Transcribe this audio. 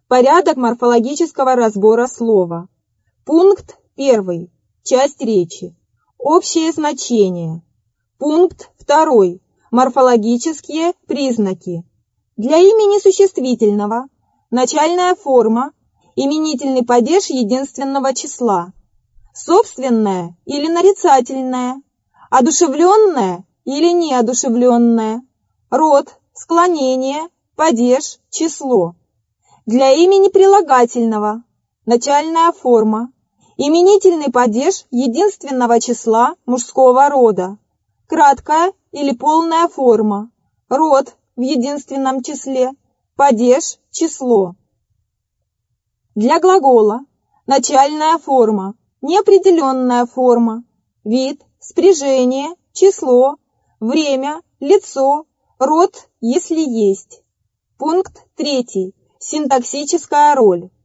Порядок морфологического разбора слова. Пункт 1. Часть речи. Общее значение. Пункт 2. Морфологические признаки. Для имени существительного начальная форма, именительный падеж единственного числа, собственное или нарицательное, одушевленное или неодушевленное, род, склонение, падеж, число. Для имени прилагательного начальная форма, именительный падеж единственного числа мужского рода, краткая или полная форма, род в единственном числе, падеж, число. Для глагола начальная форма, неопределенная форма, вид, спряжение, число, время, лицо, род, если есть. Пункт 3. Синтаксическая роль.